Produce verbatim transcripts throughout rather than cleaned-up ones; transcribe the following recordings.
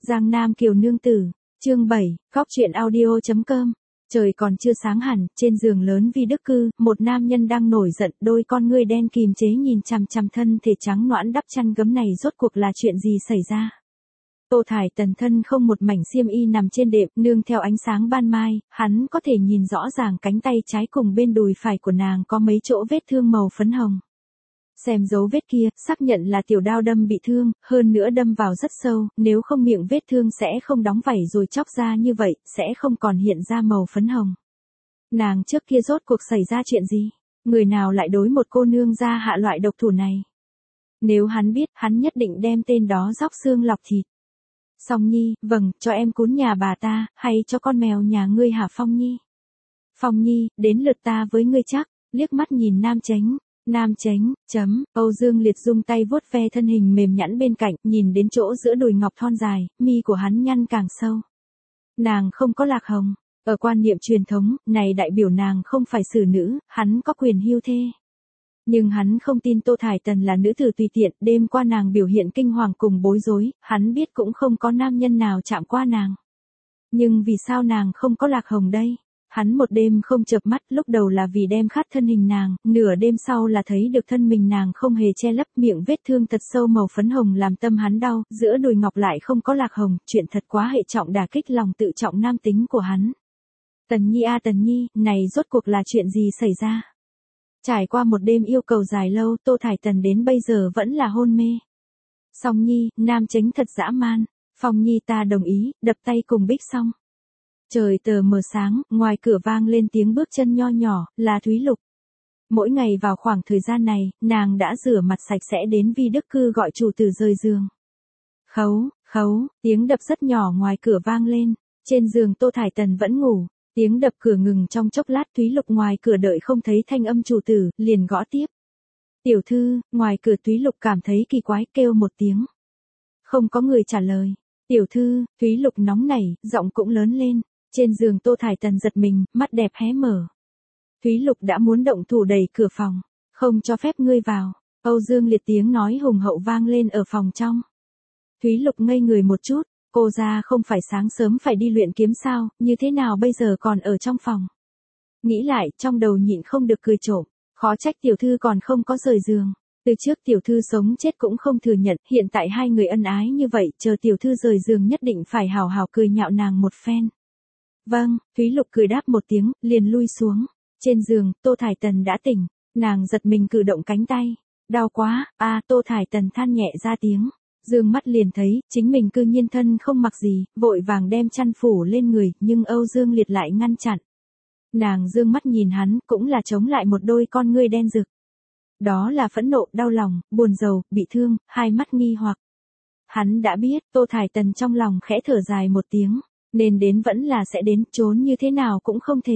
Giang Nam Kiều nương tử, chương bảy, góc truyện audio.com. Trời còn chưa sáng hẳn, trên giường lớn Vi Đức Cư, một nam nhân đang nổi giận, đôi con ngươi đen kìm chế nhìn chằm chằm thân thể trắng nõn đắp chăn gấm này rốt cuộc là chuyện gì xảy ra. Tô Thải Tần thân không một mảnh xiêm y nằm trên đệm, nương theo ánh sáng ban mai, hắn có thể nhìn rõ ràng cánh tay trái cùng bên đùi phải của nàng có mấy chỗ vết thương màu phấn hồng. Xem dấu vết kia, xác nhận là tiểu đao đâm bị thương, hơn nữa đâm vào rất sâu, nếu không miệng vết thương sẽ không đóng vảy rồi chóc ra như vậy, sẽ không còn hiện ra màu phấn hồng. Nàng trước kia rốt cuộc xảy ra chuyện gì? Người nào lại đối một cô nương ra hạ loại độc thủ này? Nếu hắn biết, hắn nhất định đem tên đó róc xương lọc thịt. Song Nhi, vâng, cho em cún nhà bà ta, hay cho con mèo nhà ngươi hả Phong Nhi? Phong Nhi, đến lượt ta với ngươi chắc, liếc mắt nhìn Nam Chánh. Nam Chánh, chấm, Âu Dương Liệt dùng tay vuốt ve thân hình mềm nhẵn bên cạnh, nhìn đến chỗ giữa đùi ngọc thon dài, mi của hắn nhăn càng sâu. Nàng không có lạc hồng, ở quan niệm truyền thống, này đại biểu nàng không phải xử nữ, hắn có quyền hưu thê. Nhưng hắn không tin Tô Thải Tần là nữ tử tùy tiện, đêm qua nàng biểu hiện kinh hoàng cùng bối rối, hắn biết cũng không có nam nhân nào chạm qua nàng. Nhưng vì sao nàng không có lạc hồng đây? Hắn một đêm không chợp mắt, lúc đầu là vì đem khát thân hình nàng, nửa đêm sau là thấy được thân mình nàng không hề che lấp, miệng vết thương thật sâu màu phấn hồng làm tâm hắn đau, giữa đùi ngọc lại không có lạc hồng, chuyện thật quá hệ trọng đả kích lòng tự trọng nam tính của hắn. Tần Nhi a Tần Nhi, này rốt cuộc là chuyện gì xảy ra? Trải qua một đêm yêu cầu dài lâu, Tô Thải Tần đến bây giờ vẫn là hôn mê. Song Nhi, Nam Chánh thật dã man, Phong Nhi ta đồng ý, đập tay cùng Bích Song. Trời tờ mờ sáng, ngoài cửa vang lên tiếng bước chân nho nhỏ, là Thúy Lục. Mỗi ngày vào khoảng thời gian này, nàng đã rửa mặt sạch sẽ đến Vi Đức Cư gọi chủ tử rời giường. Khấu, khấu, tiếng đập rất nhỏ ngoài cửa vang lên, trên giường Tô Thải Tần vẫn ngủ, tiếng đập cửa ngừng trong chốc lát. Thúy Lục ngoài cửa đợi không thấy thanh âm chủ tử, liền gõ tiếp. Tiểu thư, ngoài cửa. Thúy Lục cảm thấy kỳ quái, kêu một tiếng. Không có người trả lời. Tiểu thư, Thúy Lục nóng nảy, giọng cũng lớn lên. Trên giường Tô Thải Tần giật mình, mắt đẹp hé mở. Thúy Lục đã muốn động thủ đẩy cửa phòng, không cho phép ngươi vào. Âu Dương Liệt tiếng nói hùng hậu vang lên ở phòng trong. Thúy Lục ngây người một chút, cô ra không phải sáng sớm phải đi luyện kiếm sao, như thế nào bây giờ còn ở trong phòng. Nghĩ lại, trong đầu nhịn không được cười trộm, khó trách tiểu thư còn không có rời giường. Từ trước tiểu thư sống chết cũng không thừa nhận, hiện tại hai người ân ái như vậy, chờ tiểu thư rời giường nhất định phải hào hào cười nhạo nàng một phen. Vâng, Thúy Lục cười đáp một tiếng, liền lui xuống. Trên giường, Tô Thải Tần đã tỉnh, nàng giật mình cử động cánh tay. Đau quá, a à, Tô Thải Tần than nhẹ ra tiếng. Dương mắt liền thấy, chính mình cư nhiên thân không mặc gì, vội vàng đem chăn phủ lên người, nhưng Âu Dương Liệt lại ngăn chặn. Nàng dương mắt nhìn hắn, cũng là chống lại một đôi con ngươi đen rực. Đó là phẫn nộ, đau lòng, buồn rầu, bị thương, hai mắt nghi hoặc. Hắn đã biết, Tô Thải Tần trong lòng khẽ thở dài một tiếng. Nên đến vẫn là sẽ đến, trốn như thế nào cũng không thể.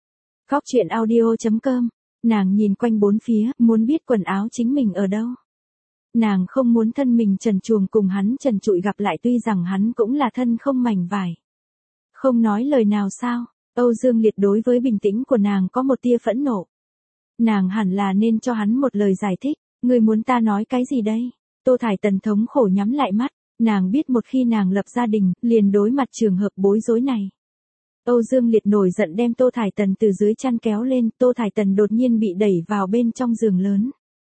Góc truyện audio.com. Nàng nhìn quanh bốn phía, muốn biết quần áo chính mình ở đâu. Nàng không muốn thân mình trần truồng cùng hắn trần trụi gặp lại, tuy rằng hắn cũng là thân không mảnh vải. Không nói lời nào sao? Âu Dương Liệt đối với bình tĩnh của nàng có một tia phẫn nộ. Nàng hẳn là nên cho hắn một lời giải thích. Ngươi muốn ta nói cái gì đây? Tô Thải Tần thống khổ nhắm lại mắt. Nàng biết một khi nàng lập gia đình, liền đối mặt trường hợp bối rối này. Âu Dương Liệt nổi giận đem Tô Thải Tần từ dưới chăn kéo lên, Tô Thải Tần đột nhiên bị đẩy vào bên trong giường lớn.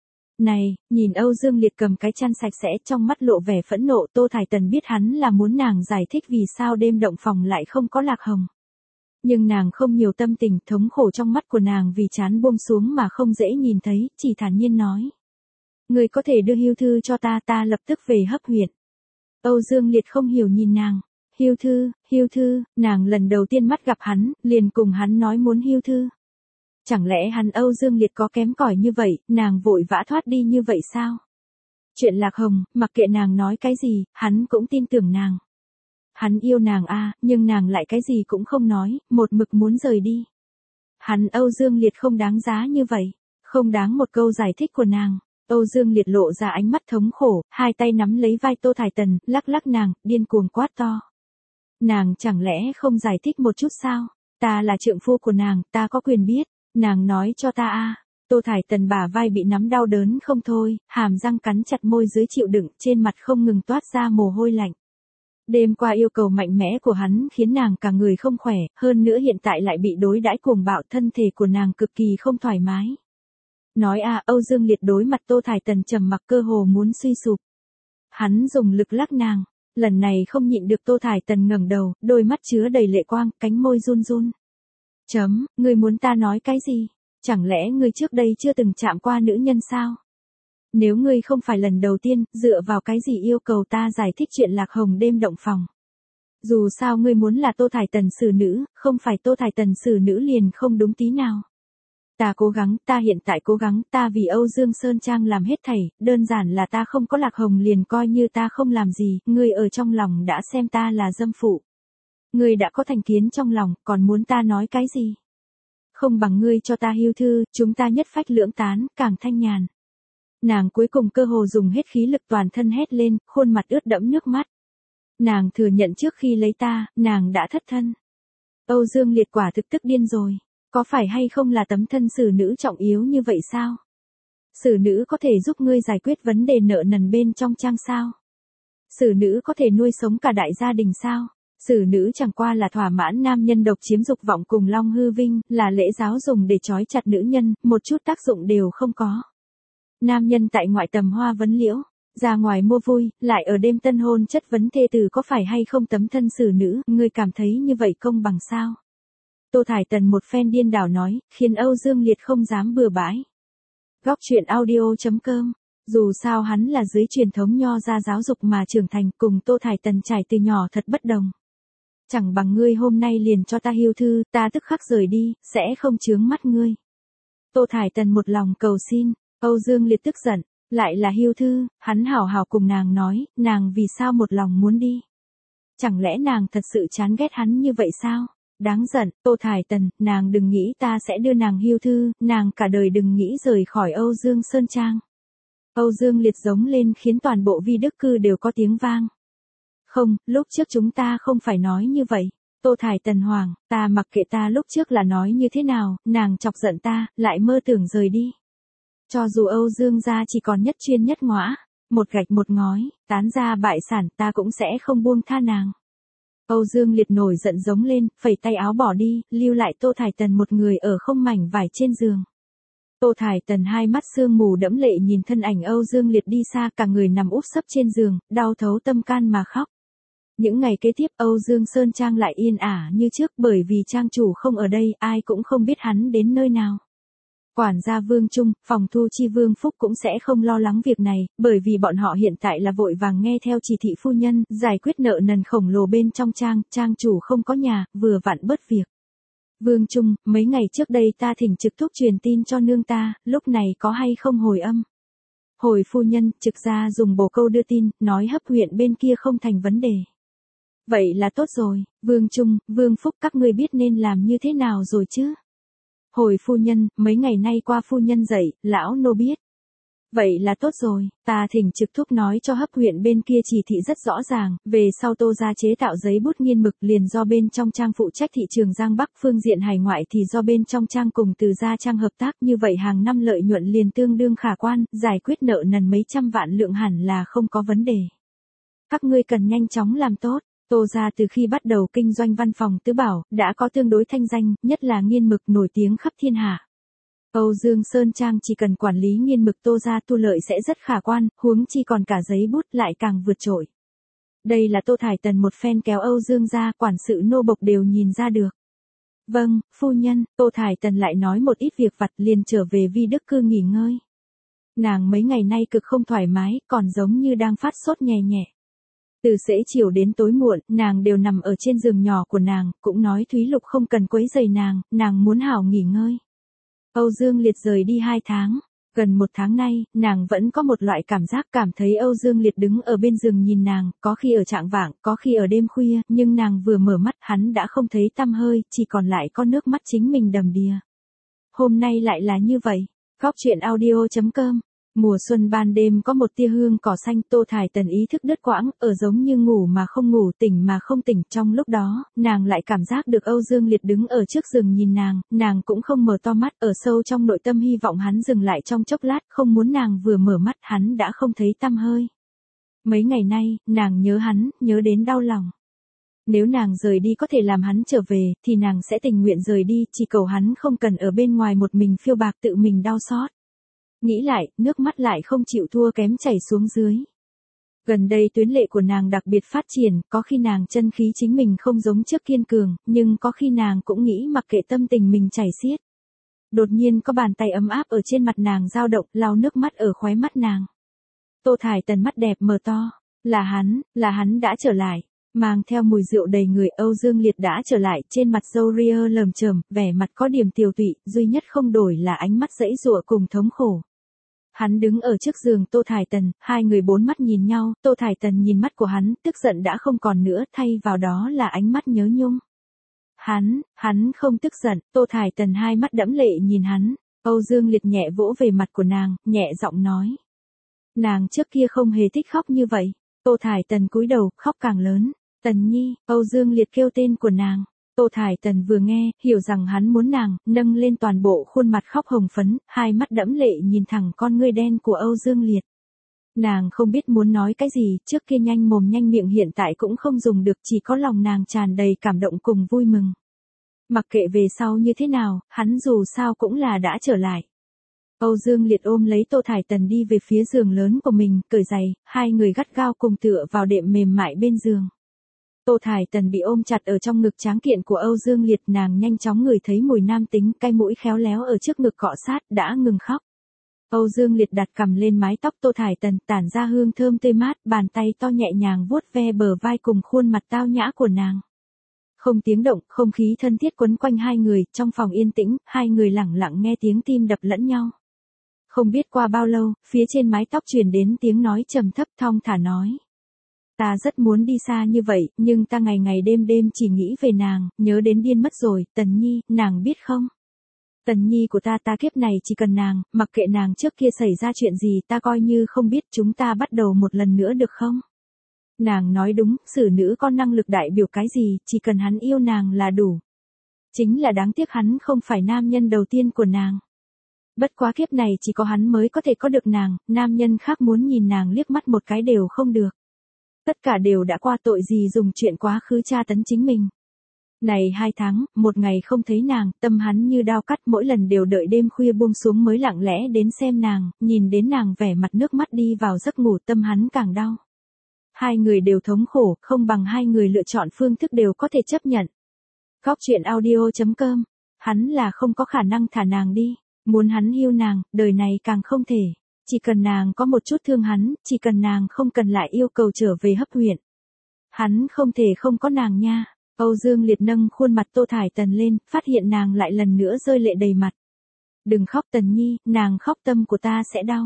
Này, nhìn Âu Dương Liệt cầm cái chăn sạch sẽ, trong mắt lộ vẻ phẫn nộ. Tô Thải Tần biết hắn là muốn nàng giải thích vì sao đêm động phòng lại không có lạc hồng. Nhưng nàng không nhiều tâm tình, thống khổ trong mắt của nàng vì chán buông xuống mà không dễ nhìn thấy, chỉ thản nhiên nói. Người có thể đưa hưu thư cho ta, ta lập tức về Hấp huyện. Âu Dương Liệt không hiểu nhìn nàng. Hưu thư, hưu thư, nàng lần đầu tiên mắt gặp hắn, liền cùng hắn nói muốn hưu thư. Chẳng lẽ hắn Âu Dương Liệt có kém cỏi như vậy, nàng vội vã thoát đi như vậy sao? Chuyện lạc hồng, mặc kệ nàng nói cái gì, hắn cũng tin tưởng nàng. Hắn yêu nàng a, à, nhưng nàng lại cái gì cũng không nói, một mực muốn rời đi. Hắn Âu Dương Liệt không đáng giá như vậy, không đáng một câu giải thích của nàng. Âu Dương Liệt lộ ra ánh mắt thống khổ, hai tay nắm lấy vai Tô Thải Tần, lắc lắc nàng, điên cuồng quát to. Nàng chẳng lẽ không giải thích một chút sao? Ta là trượng phu của nàng, ta có quyền biết, nàng nói cho ta a. À. Tô Thải Tần bả vai bị nắm đau đớn không thôi, hàm răng cắn chặt môi dưới chịu đựng, trên mặt không ngừng toát ra mồ hôi lạnh. Đêm qua yêu cầu mạnh mẽ của hắn khiến nàng cả người không khỏe, hơn nữa hiện tại lại bị đối đãi cuồng bạo, thân thể của nàng cực kỳ không thoải mái. Nói à, Âu Dương Liệt đối mặt Tô Thải Tần trầm mặc cơ hồ muốn suy sụp. Hắn dùng lực lắc nàng, lần này không nhịn được Tô Thải Tần ngẩng đầu, đôi mắt chứa đầy lệ quang, cánh môi run run. Chấm, ngươi muốn ta nói cái gì? Chẳng lẽ ngươi trước đây chưa từng chạm qua nữ nhân sao? Nếu ngươi không phải lần đầu tiên, dựa vào cái gì yêu cầu ta giải thích chuyện Lạc Hồng đêm động phòng? Dù sao ngươi muốn là Tô Thải Tần xử nữ, không phải Tô Thải Tần xử nữ liền không đúng tí nào. Ta cố gắng, ta hiện tại cố gắng, ta vì Âu Dương Sơn Trang làm hết thảy, đơn giản là ta không có Lạc Hồng liền coi như ta không làm gì, ngươi ở trong lòng đã xem ta là dâm phụ. Ngươi đã có thành kiến trong lòng, còn muốn ta nói cái gì? Không bằng ngươi cho ta hưu thư, chúng ta nhất phách lưỡng tán, càng thanh nhàn. Nàng cuối cùng cơ hồ dùng hết khí lực toàn thân hét lên, khuôn mặt ướt đẫm nước mắt. Nàng thừa nhận trước khi lấy ta, nàng đã thất thân. Âu Dương Liệt quả thực tức điên rồi. Có phải hay không là tấm thân xử nữ trọng yếu như vậy sao? Xử nữ có thể giúp ngươi giải quyết vấn đề nợ nần bên trong trang sao? Xử nữ có thể nuôi sống cả đại gia đình sao? Xử nữ chẳng qua là thỏa mãn nam nhân độc chiếm dục vọng cùng long hư vinh, là lễ giáo dùng để trói chặt nữ nhân, một chút tác dụng đều không có. Nam nhân tại ngoại tầm hoa vấn liễu, ra ngoài mua vui, lại ở đêm tân hôn chất vấn thê tử có phải hay không tấm thân xử nữ, ngươi cảm thấy như vậy công bằng sao? Tô Thải Tần một phen điên đảo nói, khiến Âu Dương Liệt không dám bừa bãi. Góc truyện audio chấm com. Dù sao hắn là dưới truyền thống nho gia giáo dục mà trưởng thành, cùng Tô Thải Tần trải từ nhỏ thật bất đồng. Chẳng bằng ngươi hôm nay liền cho ta hưu thư, ta tức khắc rời đi, sẽ không chướng mắt ngươi. Tô Thải Tần một lòng cầu xin, Âu Dương Liệt tức giận, lại là hưu thư, hắn hảo hảo cùng nàng nói, nàng vì sao một lòng muốn đi. Chẳng lẽ nàng thật sự chán ghét hắn như vậy sao? Đáng giận, Tô Thải Tần, nàng đừng nghĩ ta sẽ đưa nàng hưu thư, nàng cả đời đừng nghĩ rời khỏi Âu Dương Sơn Trang. Âu Dương Liệt giống lên khiến toàn bộ vi đức cư đều có tiếng vang. Không, lúc trước chúng ta không phải nói như vậy. Tô Thải Tần hoàng, ta mặc kệ ta lúc trước là nói như thế nào, nàng chọc giận ta, lại mơ tưởng rời đi. Cho dù Âu Dương gia chỉ còn nhất chuyên nhất ngõa, một gạch một ngói, tán ra bại sản, ta cũng sẽ không buông tha nàng. Âu Dương Liệt nổi giận giống lên, phẩy tay áo bỏ đi, lưu lại Tô Thải Tần một người ở không mảnh vải trên giường. Tô Thải Tần hai mắt sương mù đẫm lệ nhìn thân ảnh Âu Dương Liệt đi xa, cả người nằm úp sấp trên giường, đau thấu tâm can mà khóc. Những ngày kế tiếp Âu Dương Sơn Trang lại yên ả như trước, bởi vì trang chủ không ở đây, ai cũng không biết hắn đến nơi nào. Quản gia Vương Trung, phòng thu chi Vương Phúc cũng sẽ không lo lắng việc này, bởi vì bọn họ hiện tại là vội vàng nghe theo chỉ thị phu nhân, giải quyết nợ nần khổng lồ bên trong trang, trang chủ không có nhà, vừa vặn bớt việc. Vương Trung, mấy ngày trước đây ta thỉnh trực thúc truyền tin cho nương ta, lúc này có hay không hồi âm? Hồi phu nhân, trực gia dùng bồ câu đưa tin, nói hấp huyện bên kia không thành vấn đề. Vậy là tốt rồi, Vương Trung, Vương Phúc các ngươi biết nên làm như thế nào rồi chứ? Hồi phu nhân, mấy ngày nay qua phu nhân dậy, lão nô biết. Vậy là tốt rồi, ta thỉnh trực thúc nói cho hấp huyện bên kia chỉ thị rất rõ ràng, về sau Tô gia chế tạo giấy bút nghiên mực liền do bên trong trang phụ trách thị trường Giang Bắc, phương diện hải ngoại thì do bên trong trang cùng Từ gia trang hợp tác, như vậy hàng năm lợi nhuận liền tương đương khả quan, giải quyết nợ nần mấy trăm vạn lượng hẳn là không có vấn đề. Các ngươi cần nhanh chóng làm tốt. Tô gia từ khi bắt đầu kinh doanh văn phòng tứ bảo, đã có tương đối thanh danh, nhất là nghiên mực nổi tiếng khắp thiên hạ. Âu Dương Sơn Trang chỉ cần quản lý nghiên mực Tô gia thu lợi sẽ rất khả quan, huống chi còn cả giấy bút lại càng vượt trội. Đây là Tô Thải Tần một phen kéo Âu Dương gia, quản sự nô bộc đều nhìn ra được. Vâng, phu nhân, Tô Thải Tần lại nói một ít việc vặt liền trở về vi đức cư nghỉ ngơi. Nàng mấy ngày nay cực không thoải mái, còn giống như đang phát sốt nhẹ nhẹ. Từ xế chiều đến tối muộn, nàng đều nằm ở trên giường nhỏ của nàng, cũng nói Thúy Lục không cần quấy rầy nàng, nàng muốn hảo nghỉ ngơi. Âu Dương Liệt rời đi hai tháng, gần một tháng nay, nàng vẫn có một loại cảm giác cảm thấy Âu Dương Liệt đứng ở bên giường nhìn nàng, có khi ở trạng vạng, có khi ở đêm khuya, nhưng nàng vừa mở mắt hắn đã không thấy tăm hơi, chỉ còn lại có nước mắt chính mình đầm đìa. Hôm nay lại là như vậy. Góc truyện audio chấm com. Mùa xuân ban đêm có một tia hương cỏ xanh, Tô Thải Tần ý thức đứt quãng, ở giống như ngủ mà không ngủ, tỉnh mà không tỉnh, trong lúc đó, nàng lại cảm giác được Âu Dương Liệt đứng ở trước giường nhìn nàng, nàng cũng không mở to mắt, ở sâu trong nội tâm hy vọng hắn dừng lại trong chốc lát, không muốn nàng vừa mở mắt hắn đã không thấy tăm hơi. Mấy ngày nay, nàng nhớ hắn, nhớ đến đau lòng. Nếu nàng rời đi có thể làm hắn trở về, thì nàng sẽ tình nguyện rời đi, chỉ cầu hắn không cần ở bên ngoài một mình phiêu bạc tự mình đau xót. Nghĩ lại, nước mắt lại không chịu thua kém chảy xuống dưới. Gần đây tuyến lệ của nàng đặc biệt phát triển, có khi nàng chân khí chính mình không giống trước kiên cường, nhưng có khi nàng cũng nghĩ mặc kệ tâm tình mình chảy xiết. Đột nhiên có bàn tay ấm áp ở trên mặt nàng dao động, lau nước mắt ở khóe mắt nàng. Tô Thải Tần mắt đẹp mở to, là hắn, là hắn đã trở lại. Mang theo mùi rượu đầy người, Âu Dương Liệt đã trở lại, trên mặt râu ria lởm chởm, vẻ mặt có điểm tiều tụy, duy nhất không đổi là ánh mắt giãy giụa cùng thống khổ. Hắn đứng ở trước giường Tô Thải Tần, hai người bốn mắt nhìn nhau, Tô Thải Tần nhìn mắt của hắn, tức giận đã không còn nữa, thay vào đó là ánh mắt nhớ nhung. Hắn, hắn không tức giận, Tô Thải Tần hai mắt đẫm lệ nhìn hắn, Âu Dương Liệt nhẹ vỗ về mặt của nàng, nhẹ giọng nói. Nàng trước kia không hề thích khóc như vậy. Tô Thải Tần cúi đầu, khóc càng lớn. Tần Nhi, Âu Dương Liệt kêu tên của nàng. Tô Thải Tần vừa nghe, hiểu rằng hắn muốn nàng, nâng lên toàn bộ khuôn mặt khóc hồng phấn, hai mắt đẫm lệ nhìn thẳng con ngươi đen của Âu Dương Liệt. Nàng không biết muốn nói cái gì, trước kia nhanh mồm nhanh miệng hiện tại cũng không dùng được, chỉ có lòng nàng tràn đầy cảm động cùng vui mừng. Mặc kệ về sau như thế nào, hắn dù sao cũng là đã trở lại. Âu Dương Liệt ôm lấy Tô Thải Tần đi về phía giường lớn của mình, cởi giày, hai người gắt gao cùng tựa vào đệm mềm mại bên giường. Tô Thải Tần bị ôm chặt ở trong ngực tráng kiện của Âu Dương Liệt, nàng nhanh chóng ngửi thấy mùi nam tính, cái mũi khéo léo ở trước ngực cọ sát, đã ngừng khóc. Âu Dương Liệt đặt cằm lên mái tóc Tô Thải Tần, tản ra hương thơm tươi mát, bàn tay to nhẹ nhàng vuốt ve bờ vai cùng khuôn mặt tao nhã của nàng. Không tiếng động, không khí thân thiết quấn quanh hai người, trong phòng yên tĩnh, hai người lặng lặng nghe tiếng tim đập lẫn nhau. Không biết qua bao lâu, phía trên mái tóc truyền đến tiếng nói trầm thấp thong thả nói. Ta rất muốn đi xa như vậy, nhưng ta ngày ngày đêm đêm chỉ nghĩ về nàng, nhớ đến điên mất rồi, Tần Nhi, nàng biết không? Tần Nhi của ta ta kiếp này chỉ cần nàng, mặc kệ nàng trước kia xảy ra chuyện gì ta coi như không biết, chúng ta bắt đầu một lần nữa được không? Nàng nói đúng, xử nữ có năng lực đại biểu cái gì, chỉ cần hắn yêu nàng là đủ. Chính là đáng tiếc hắn không phải nam nhân đầu tiên của nàng. Bất quá kiếp này chỉ có hắn mới có thể có được nàng, nam nhân khác muốn nhìn nàng liếc mắt một cái đều không được. Tất cả đều đã qua, tội gì dùng chuyện quá khứ tra tấn chính mình. Này hai tháng, một ngày không thấy nàng, tâm hắn như đao cắt, mỗi lần đều đợi đêm khuya buông xuống mới lặng lẽ đến xem nàng, nhìn đến nàng vẻ mặt nước mắt đi vào giấc ngủ, tâm hắn càng đau. Hai người đều thống khổ, không bằng hai người lựa chọn phương thức đều có thể chấp nhận. Góc truyện audio chấm com, hắn là không có khả năng thả nàng đi, muốn hắn yêu nàng, đời này càng không thể. Chỉ cần nàng có một chút thương hắn, chỉ cần nàng không cần lại yêu cầu trở về hấp huyện. Hắn không thể không có nàng nha. Âu Dương Liệt nâng khuôn mặt Tô Thải Tần lên, phát hiện nàng lại lần nữa rơi lệ đầy mặt. Đừng khóc Tần Nhi, nàng khóc tâm của ta sẽ đau.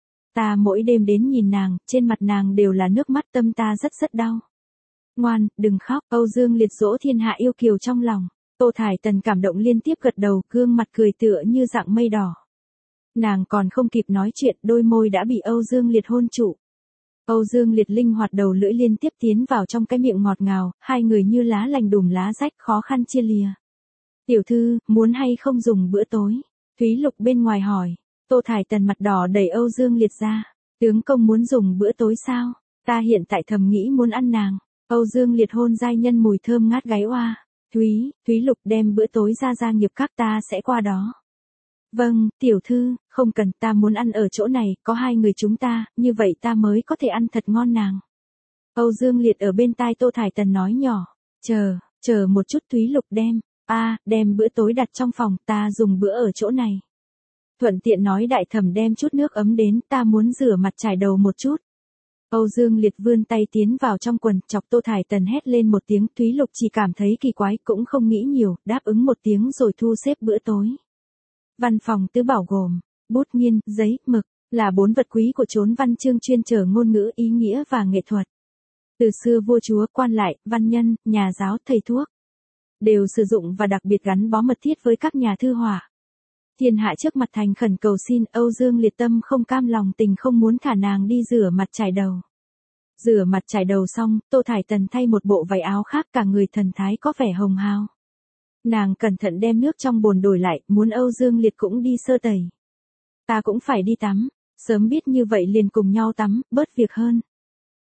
Ta mỗi đêm đến nhìn nàng, trên mặt nàng đều là nước mắt, tâm ta rất rất đau. Ngoan, đừng khóc, Âu Dương Liệt dỗ thiên hạ yêu kiều trong lòng. Tô Thải Tần cảm động liên tiếp gật đầu, gương mặt cười tựa như dạng mây đỏ. Nàng còn không kịp nói chuyện, đôi môi đã bị Âu Dương Liệt hôn trụ. Âu Dương Liệt linh hoạt đầu lưỡi liên tiếp tiến vào trong cái miệng ngọt ngào, hai người như lá lành đùm lá rách khó khăn chia lìa. Tiểu thư, muốn hay không dùng bữa tối? Thúy Lục bên ngoài hỏi. Tô Thải Tần mặt đỏ đẩy Âu Dương Liệt ra. Tướng công muốn dùng bữa tối sao? Ta hiện tại thầm nghĩ muốn ăn nàng. Âu Dương Liệt hôn giai nhân mùi thơm ngát gáy oa. Thúy, Thúy Lục đem bữa tối ra gia nghiệp các ta sẽ qua đó. Vâng, tiểu thư, không cần, ta muốn ăn ở chỗ này, có hai người chúng ta, như vậy ta mới có thể ăn thật ngon nàng. Âu Dương Liệt ở bên tai Tô Thải Tần nói nhỏ, chờ, chờ một chút Thúy Lục đem, a à, đem bữa tối đặt trong phòng, ta dùng bữa ở chỗ này. Thuận tiện nói đại thẩm đem chút nước ấm đến, ta muốn rửa mặt chải đầu một chút. Âu Dương Liệt vươn tay tiến vào trong quần, chọc Tô Thải Tần hét lên một tiếng, Thúy Lục chỉ cảm thấy kỳ quái, cũng không nghĩ nhiều, đáp ứng một tiếng rồi thu xếp bữa tối. Văn phòng tứ bảo gồm, bút nghiên, giấy, mực, là bốn vật quý của chốn văn chương chuyên trở ngôn ngữ, ý nghĩa và nghệ thuật. Từ xưa vua chúa, quan lại, văn nhân, nhà giáo, thầy thuốc, đều sử dụng và đặc biệt gắn bó mật thiết với các nhà thư họa. Thiên hạ trước mặt thành khẩn cầu xin, Âu Dương Liệt tâm không cam lòng tình không muốn thả nàng đi rửa mặt chải đầu. Rửa mặt chải đầu xong, Tô Thải Tần thay một bộ váy áo khác, cả người thần thái có vẻ hồng hào. Nàng cẩn thận đem nước trong bồn đổi lại, muốn Âu Dương Liệt cũng đi sơ tẩy. Ta cũng phải đi tắm, sớm biết như vậy liền cùng nhau tắm, bớt việc hơn.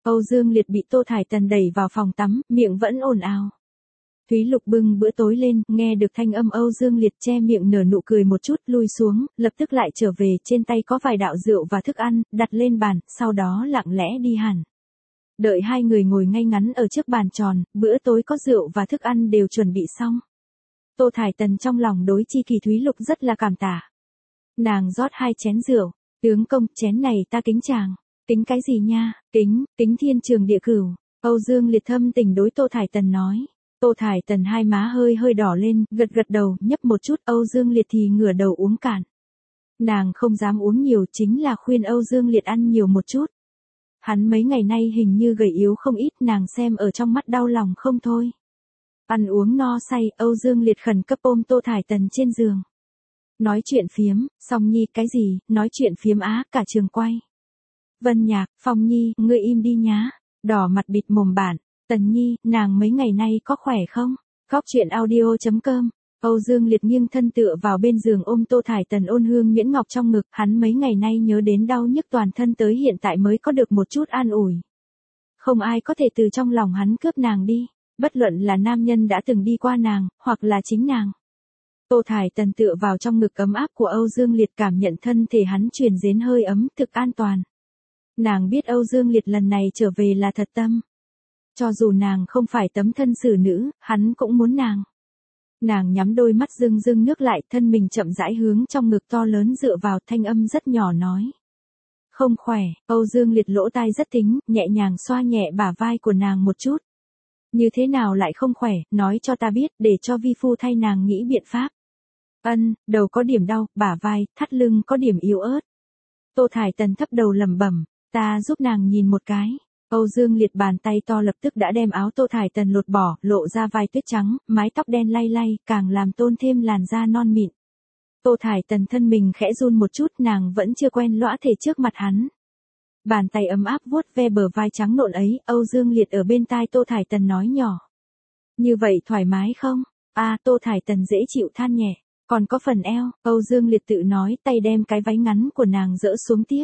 Âu Dương Liệt bị Tô Thải Tần đẩy vào phòng tắm, miệng vẫn ồn ào. Thúy Lục bưng bữa tối lên, nghe được thanh âm Âu Dương Liệt che miệng nở nụ cười một chút, lui xuống, lập tức lại trở về, trên tay có vài đạo rượu và thức ăn, đặt lên bàn, sau đó lặng lẽ đi hẳn. Đợi hai người ngồi ngay ngắn ở trước bàn tròn, bữa tối có rượu và thức ăn đều chuẩn bị xong. Tô Thải Tần trong lòng đối Chi Kỳ Thúy Lục rất là cảm tạ. Nàng rót hai chén rượu, tướng công, chén này ta kính chàng. Kính cái gì nha, kính, kính thiên trường địa cửu. Âu Dương Liệt thâm tình đối Tô Thải Tần nói. Tô Thải Tần hai má hơi hơi đỏ lên, gật gật đầu, nhấp một chút, Âu Dương Liệt thì ngửa đầu uống cạn. Nàng không dám uống nhiều, chính là khuyên Âu Dương Liệt ăn nhiều một chút. Hắn mấy ngày nay hình như gầy yếu không ít, nàng xem ở trong mắt đau lòng không thôi. Ăn uống no say, Âu Dương Liệt khẩn cấp ôm Tô Thải Tần trên giường. Nói chuyện phiếm, Song Nhi, cái gì, nói chuyện phiếm á, cả trường quay. Vân Nhạc, Phong Nhi, ngươi im đi nhá. Đỏ mặt bịt mồm bản. Tần Nhi, nàng mấy ngày nay có khỏe không? Góc chuyện audio chấm com. Âu Dương Liệt nghiêng thân tựa vào bên giường ôm Tô Thải Tần ôn hương nhuyễn ngọc trong ngực, hắn mấy ngày nay nhớ đến đau nhức toàn thân tới hiện tại mới có được một chút an ủi. Không ai có thể từ trong lòng hắn cướp nàng đi, bất luận là nam nhân đã từng đi qua nàng, hoặc là chính nàng. Tô Thải Tần tựa vào trong ngực ấm áp của Âu Dương Liệt, cảm nhận thân thể hắn truyền đến hơi ấm, thực an toàn. Nàng biết Âu Dương Liệt lần này trở về là thật tâm. Cho dù nàng không phải tấm thân xử nữ, hắn cũng muốn nàng. Nàng nhắm đôi mắt rưng rưng nước lại, thân mình chậm rãi hướng trong ngực to lớn dựa vào, thanh âm rất nhỏ nói. Không khỏe. Âu Dương Liệt lỗ tai rất tính, nhẹ nhàng xoa nhẹ bả vai của nàng một chút. Như thế nào lại không khỏe, nói cho ta biết, để cho vi phu thay nàng nghĩ biện pháp. Ân, đầu có điểm đau, bả vai, thắt lưng có điểm yếu ớt. Tô Thải Tần thấp đầu lẩm bẩm, ta giúp nàng nhìn một cái. Âu Dương Liệt bàn tay to lập tức đã đem áo Tô Thải Tần lột bỏ, lộ ra vai tuyết trắng, mái tóc đen lay lay, càng làm tôn thêm làn da non mịn. Tô Thải Tần thân mình khẽ run một chút, nàng vẫn chưa quen lõa thể trước mặt hắn. Bàn tay ấm áp vuốt ve bờ vai trắng nộn ấy, Âu Dương Liệt ở bên tai Tô Thải Tần nói nhỏ. Như vậy thoải mái không? À, Tô Thải Tần dễ chịu than nhẹ. Còn có phần eo, Âu Dương Liệt tự nói, tay đem cái váy ngắn của nàng dỡ xuống tiếp.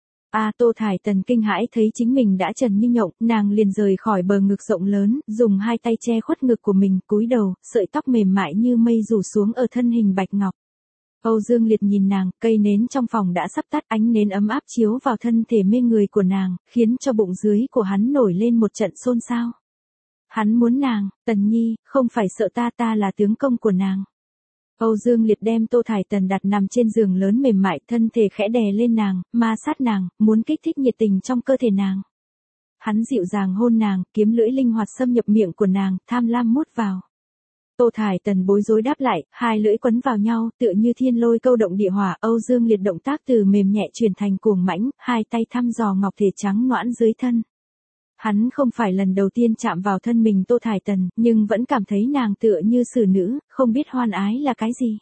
À, Tô Thải Tần kinh hãi thấy chính mình đã trần như nhộng, nàng liền rời khỏi bờ ngực rộng lớn, dùng hai tay che khuất ngực của mình, cúi đầu, sợi tóc mềm mại như mây rủ xuống ở thân hình bạch ngọc. Âu Dương Liệt nhìn nàng, cây nến trong phòng đã sắp tắt, ánh nến ấm áp chiếu vào thân thể mê người của nàng, khiến cho bụng dưới của hắn nổi lên một trận xôn xao. Hắn muốn nàng, Tần Nhi, không phải sợ ta, ta là tướng công của nàng. Âu Dương Liệt đem Tô Thải Tần đặt nằm trên giường lớn mềm mại, thân thể khẽ đè lên nàng, ma sát nàng, muốn kích thích nhiệt tình trong cơ thể nàng. Hắn dịu dàng hôn nàng, kiếm lưỡi linh hoạt xâm nhập miệng của nàng, tham lam mút vào. Tô Thải Tần bối rối đáp lại, hai lưỡi quấn vào nhau, tựa như thiên lôi câu động địa hỏa. Âu Dương Liệt động tác từ mềm nhẹ chuyển thành cuồng mãnh, hai tay thăm dò ngọc thể trắng nõn dưới thân. Hắn không phải lần đầu tiên chạm vào thân mình Tô Thải Tần, nhưng vẫn cảm thấy nàng tựa như xử nữ, không biết hoan ái là cái gì.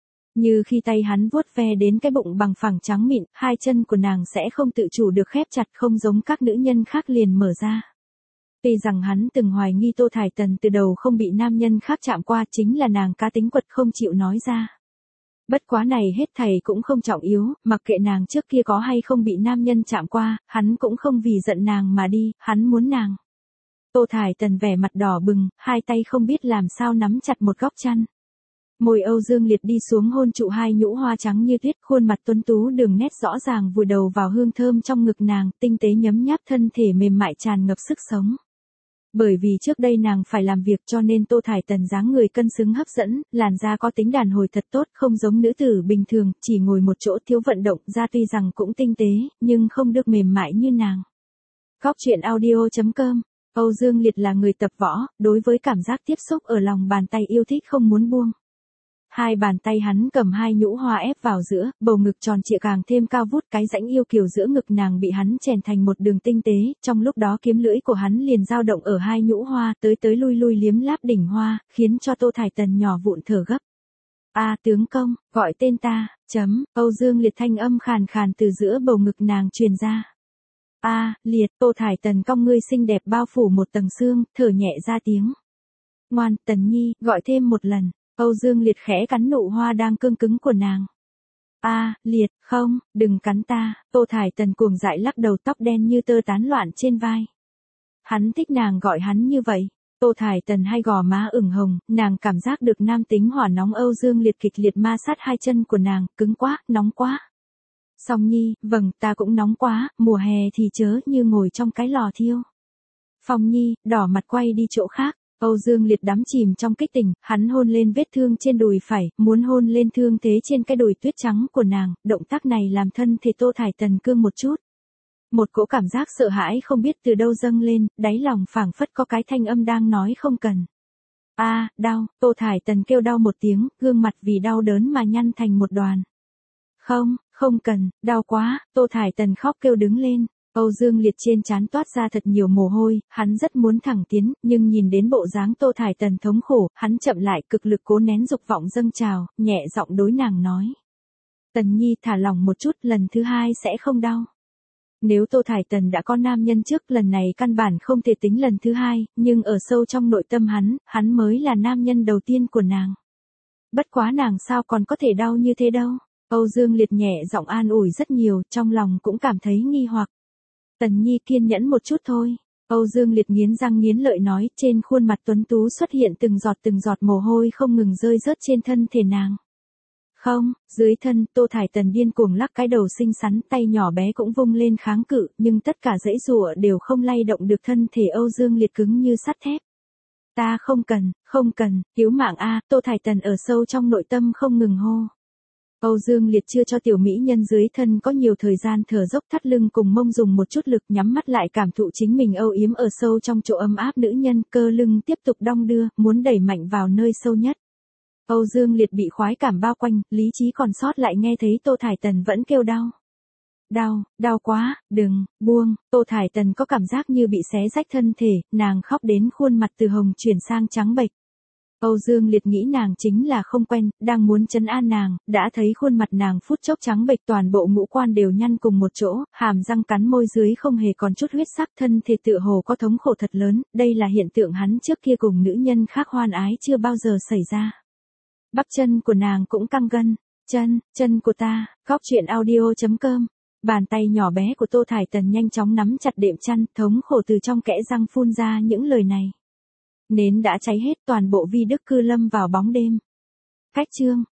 Như khi tay hắn vuốt ve đến cái bụng bằng phẳng trắng mịn, hai chân của nàng sẽ không tự chủ được khép chặt, không giống các nữ nhân khác liền mở ra. Tuy rằng hắn từng hoài nghi Tô Thải Tần từ đầu không bị nam nhân khác chạm qua, chính là nàng cá tính quật không chịu nói ra. Bất quá này hết thầy cũng không trọng yếu, mặc kệ nàng trước kia có hay không bị nam nhân chạm qua, hắn cũng không vì giận nàng mà đi, hắn muốn nàng. Tô Thải Tần vẻ mặt đỏ bừng, hai tay không biết làm sao nắm chặt một góc chăn. Môi Âu Dương Liệt đi xuống hôn trụ hai nhũ hoa trắng như tuyết, khuôn mặt tuấn tú đường nét rõ ràng vùi đầu vào hương thơm trong ngực nàng, tinh tế nhấm nháp thân thể mềm mại tràn ngập sức sống. Bởi vì trước đây nàng phải làm việc cho nên Tô Thải Tần dáng người cân xứng hấp dẫn, làn da có tính đàn hồi thật tốt, không giống nữ tử bình thường, chỉ ngồi một chỗ thiếu vận động, da tuy rằng cũng tinh tế, nhưng không được mềm mại như nàng. Góc chuyện audio chấm com. Âu Dương Liệt là người tập võ, đối với cảm giác tiếp xúc ở lòng bàn tay yêu thích không muốn buông. Hai bàn tay hắn cầm hai nhũ hoa ép vào giữa, bầu ngực tròn trịa càng thêm cao vút, cái rãnh yêu kiều giữa ngực nàng bị hắn chèn thành một đường tinh tế, trong lúc đó kiếm lưỡi của hắn liền dao động ở hai nhũ hoa, tới tới lui lui liếm láp đỉnh hoa, khiến cho Tô Thải Tần nhỏ vụn thở gấp. A tướng công, gọi tên ta, chấm, Âu Dương Liệt thanh âm khàn khàn từ giữa bầu ngực nàng truyền ra. A, Liệt, Tô Thải Tần cong ngươi xinh đẹp bao phủ một tầng xương, thở nhẹ ra tiếng. Ngoan, Tần Nhi, gọi thêm một lần. Âu Dương Liệt khẽ cắn nụ hoa đang cương cứng của nàng. A, Liệt, không, đừng cắn ta. Tô Thải Tần cuồng dại lắc đầu, tóc đen như tơ tán loạn trên vai. Hắn thích nàng gọi hắn như vậy. Tô Thải Tần hai gò má ửng hồng, nàng cảm giác được nam tính hỏa nóng Âu Dương Liệt kịch liệt ma sát hai chân của nàng, cứng quá, nóng quá. Song Nhi, vâng, ta cũng nóng quá, mùa hè thì chớ như ngồi trong cái lò thiêu. Phong Nhi, đỏ mặt quay đi chỗ khác. Âu Dương Liệt đắm chìm trong kích tình, hắn hôn lên vết thương trên đùi phải, muốn hôn lên thương thế trên cái đùi tuyết trắng của nàng, động tác này làm thân thể Tô Thải Tần cương một chút. Một cỗ cảm giác sợ hãi không biết từ đâu dâng lên, đáy lòng phảng phất có cái thanh âm đang nói không cần. A, à, đau, Tô Thải Tần kêu đau một tiếng, gương mặt vì đau đớn mà nhăn thành một đoàn. Không, không cần, đau quá, Tô Thải Tần khóc kêu đứng lên. Âu Dương Liệt trên trán toát ra thật nhiều mồ hôi, hắn rất muốn thẳng tiến, nhưng nhìn đến bộ dáng Tô Thải Tần thống khổ, hắn chậm lại cực lực cố nén dục vọng dâng trào, nhẹ giọng đối nàng nói. Tần Nhi thả lỏng một chút, lần thứ hai sẽ không đau. Nếu Tô Thải Tần đã có nam nhân trước, lần này căn bản không thể tính lần thứ hai, nhưng ở sâu trong nội tâm hắn, hắn mới là nam nhân đầu tiên của nàng. Bất quá nàng sao còn có thể đau như thế đâu. Âu Dương Liệt nhẹ giọng an ủi rất nhiều, trong lòng cũng cảm thấy nghi hoặc. Tần Nhi kiên nhẫn một chút thôi. Âu Dương Liệt nghiến răng nghiến lợi nói, trên khuôn mặt tuấn tú xuất hiện từng giọt từng giọt mồ hôi không ngừng rơi rớt trên thân thể nàng. Không, dưới thân, Tô Thải Tần điên cuồng lắc cái đầu xinh xắn, tay nhỏ bé cũng vung lên kháng cự, nhưng tất cả dãy giụa đều không lay động được thân thể Âu Dương Liệt cứng như sắt thép. Ta không cần, không cần, cứu mạng a, Tô Thải Tần ở sâu trong nội tâm không ngừng hô. Âu Dương Liệt chưa cho tiểu mỹ nhân dưới thân có nhiều thời gian thở dốc, thắt lưng cùng mông dùng một chút lực, nhắm mắt lại cảm thụ chính mình âu yếm ở sâu trong chỗ ấm áp nữ nhân, cơ lưng tiếp tục đong đưa, muốn đẩy mạnh vào nơi sâu nhất. Âu Dương Liệt bị khoái cảm bao quanh, lý trí còn sót lại nghe thấy Tô Thải Tần vẫn kêu đau. Đau, đau quá, đừng, buông. Tô Thải Tần có cảm giác như bị xé rách thân thể, nàng khóc đến khuôn mặt từ hồng chuyển sang trắng bệch. Âu Dương Liệt nghĩ nàng chính là không quen, đang muốn trấn an nàng, đã thấy khuôn mặt nàng phút chốc trắng bệch, toàn bộ ngũ quan đều nhăn cùng một chỗ, hàm răng cắn môi dưới không hề còn chút huyết sắc, thân thể tựa hồ có thống khổ thật lớn, đây là hiện tượng hắn trước kia cùng nữ nhân khác hoan ái chưa bao giờ xảy ra. Bắp chân của nàng cũng căng gân, chân, chân của ta, Góc Truyện Audio chấm com. Bàn tay nhỏ bé của Tô Thải Tần nhanh chóng nắm chặt đệm chăn, thống khổ từ trong kẽ răng phun ra những lời này. Nến đã cháy hết, toàn bộ Vi Đức Cư lâm vào bóng đêm. Cách chương